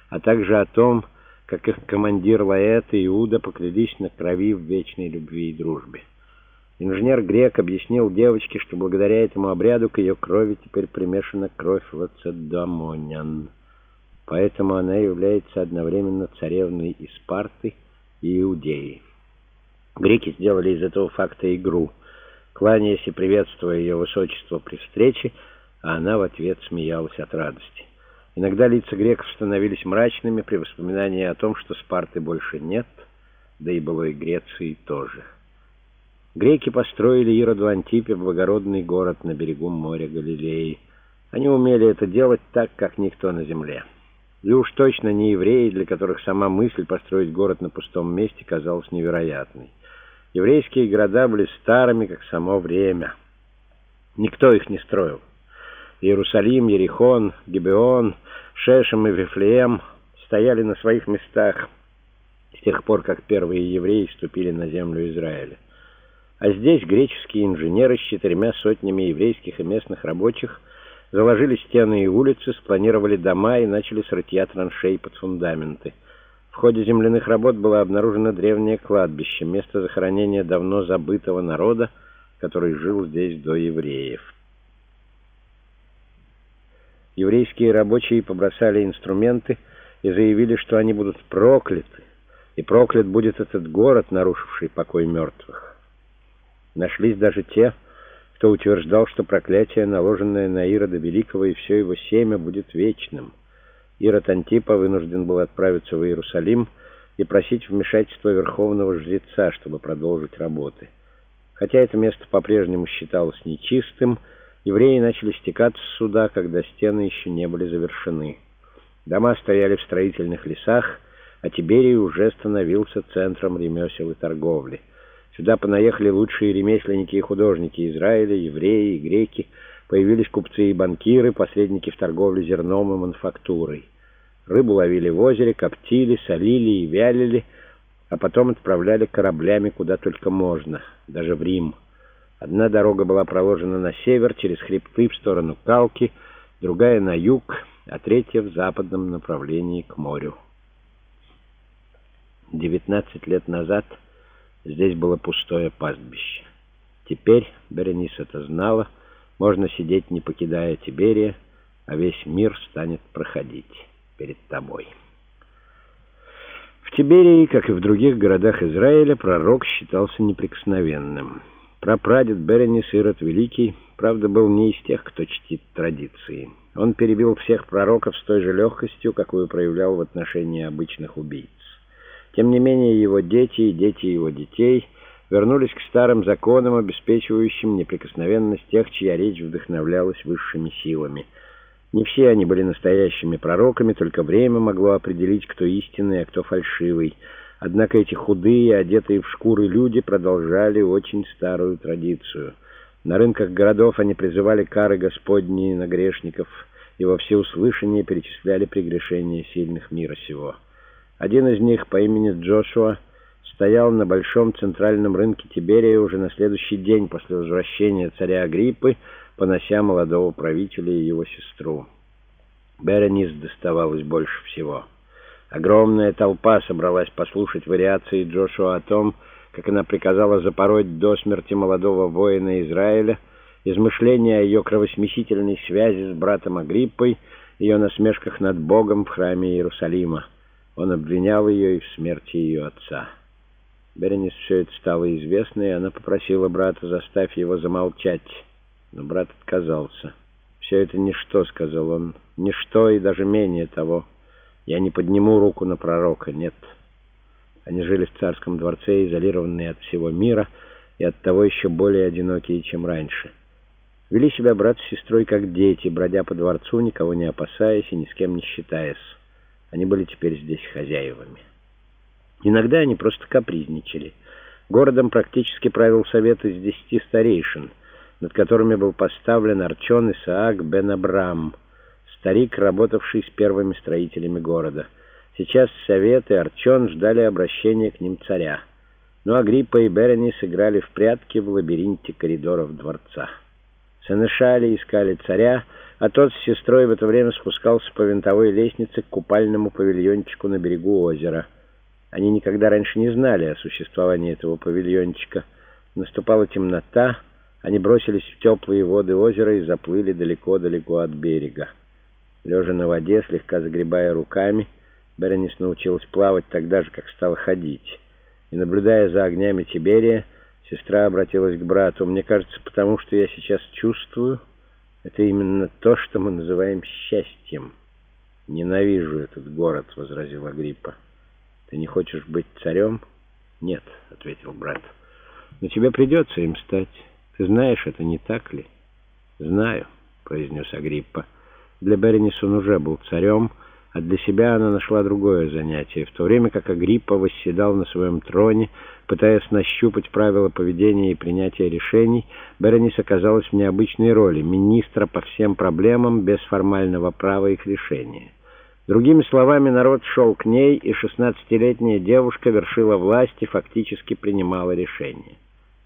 а также о том, как их командир Лаэт и Иуда поклялись на крови в вечной любви и дружбе. Инженер-грек объяснил девочке, что благодаря этому обряду к ее крови теперь примешана кровь лацедемонян. Поэтому она является одновременно царевной и Спарты, и Иудеи. Греки сделали из этого факта игру, кланяясь и приветствуя ее высочество при встрече, а она в ответ смеялась от радости. Иногда лица греков становились мрачными при воспоминании о том, что Спарты больше нет, да и былой Греции тоже. Греки построили Ироду Антипе благородный город на берегу моря Галилеи. Они умели это делать так, как никто на земле. И уж точно не евреи, для которых сама мысль построить город на пустом месте казалась невероятной. Еврейские города были старыми, как само время. Никто их не строил. Иерусалим, Ерихон, Гибеон, Шешем и Вифлеем стояли на своих местах с тех пор, как первые евреи вступили на землю Израиля. А здесь греческие инженеры с 4 сотнями еврейских и местных рабочих заложили стены и улицы, спланировали дома и начали с рытья траншей под фундаменты. В ходе земляных работ было обнаружено древнее кладбище, место захоронения давно забытого народа, который жил здесь до евреев. Еврейские рабочие побросали инструменты и заявили, что они будут прокляты, и проклят будет этот город, нарушивший покой мертвых. Нашлись даже те, кто утверждал, что проклятие, наложенное на Ирода Великого и все его семя, будет вечным. Ирод Антипа вынужден был отправиться в Иерусалим и просить вмешательства верховного жреца, чтобы продолжить работы. Хотя это место по-прежнему считалось нечистым, евреи начали стекаться сюда, когда стены еще не были завершены. Дома стояли в строительных лесах, а Тиберий уже становился центром ремесел и торговли. Сюда понаехали лучшие ремесленники и художники Израиля, евреи и греки, появились купцы и банкиры, посредники в торговле зерном и мануфактурой. Рыбу ловили в озере, коптили, солили и вялили, а потом отправляли кораблями куда только можно, даже в Рим. Одна дорога была проложена на север, через хребты в сторону Калки, другая на юг, а третья в западном направлении к морю. 19 лет назад здесь было пустое пастбище. Теперь, Беренис это знала, можно сидеть, не покидая Тиберия, а весь мир станет проходить перед тобой. В Тиберии, как и в других городах Израиля, пророк считался неприкосновенным. Прапрадед Беренис Ирод Великий, правда, был не из тех, кто чтит традиции. Он перебил всех пророков с той же легкостью, какую проявлял в отношении обычных убийц. Тем не менее, его дети и дети его детей вернулись к старым законам, обеспечивающим неприкосновенность тех, чья речь вдохновлялась высшими силами. Не все они были настоящими пророками, только время могло определить, кто истинный, а кто фальшивый. Однако эти худые, одетые в шкуры люди продолжали очень старую традицию. На рынках городов они призывали кары Господни на грешников и во всеуслышание перечисляли прегрешения сильных мира сего. Один из них по имени Джошуа стоял на большом центральном рынке Тиберия уже на следующий день после возвращения царя Агриппы, понося молодого правителя и его сестру. Беренис доставалось больше всего. Огромная толпа собралась послушать вариации Джошуа о том, как она приказала запороть до смерти молодого воина Израиля, измышления о ее кровосмесительной связи с братом Агриппой, ее насмешках над Богом в храме Иерусалима. Он обвинял ее и в смерти ее отца. Беренис все это стало известно, и она попросила брата, заставь его замолчать. Но брат отказался. «Все это ничто», — сказал он, — «ничто и даже менее того. Я не подниму руку на пророка, нет». Они жили в царском дворце, изолированные от всего мира, и оттого еще более одинокие, чем раньше. Вели себя брат с сестрой как дети, бродя по дворцу, никого не опасаясь и ни с кем не считаясь. Они были теперь здесь хозяевами. Иногда они просто капризничали. Городом практически правил совет из 10 старейшин, над которыми был поставлен Арчон Исаак бен Абрам, старик, работавший с первыми строителями города. Сейчас совет и Арчон ждали обращения к ним царя. Но Агриппа и Беренис играли в прятки в лабиринте коридоров дворца. Сенешали искали царя, а тот с сестрой в это время спускался по винтовой лестнице к купальному павильончику на берегу озера. Они никогда раньше не знали о существовании этого павильончика. Наступала темнота, они бросились в теплые воды озера и заплыли далеко-далеко от берега. Лежа на воде, слегка загребая руками, Беренис научилась плавать тогда же, как стала ходить. И, наблюдая за огнями Тиберия, сестра обратилась к брату. «Мне кажется, потому что я сейчас чувствую, это именно то, что мы называем счастьем». «Ненавижу этот город», — возразил Агриппа. «Ты не хочешь быть царем?» «Нет», — ответил брат. «Но тебе придется им стать. Ты знаешь это, не так ли?» «Знаю», — произнес Агриппа. Для Беренис он уже был царем, а для себя она нашла другое занятие. В то время как Агриппа восседал на своем троне, пытаясь нащупать правила поведения и принятия решений, Беренис оказалась в необычной роли — министра по всем проблемам без формального права их решения. Другими словами, народ шел к ней, и 16-летняя девушка вершила власть и фактически принимала решения.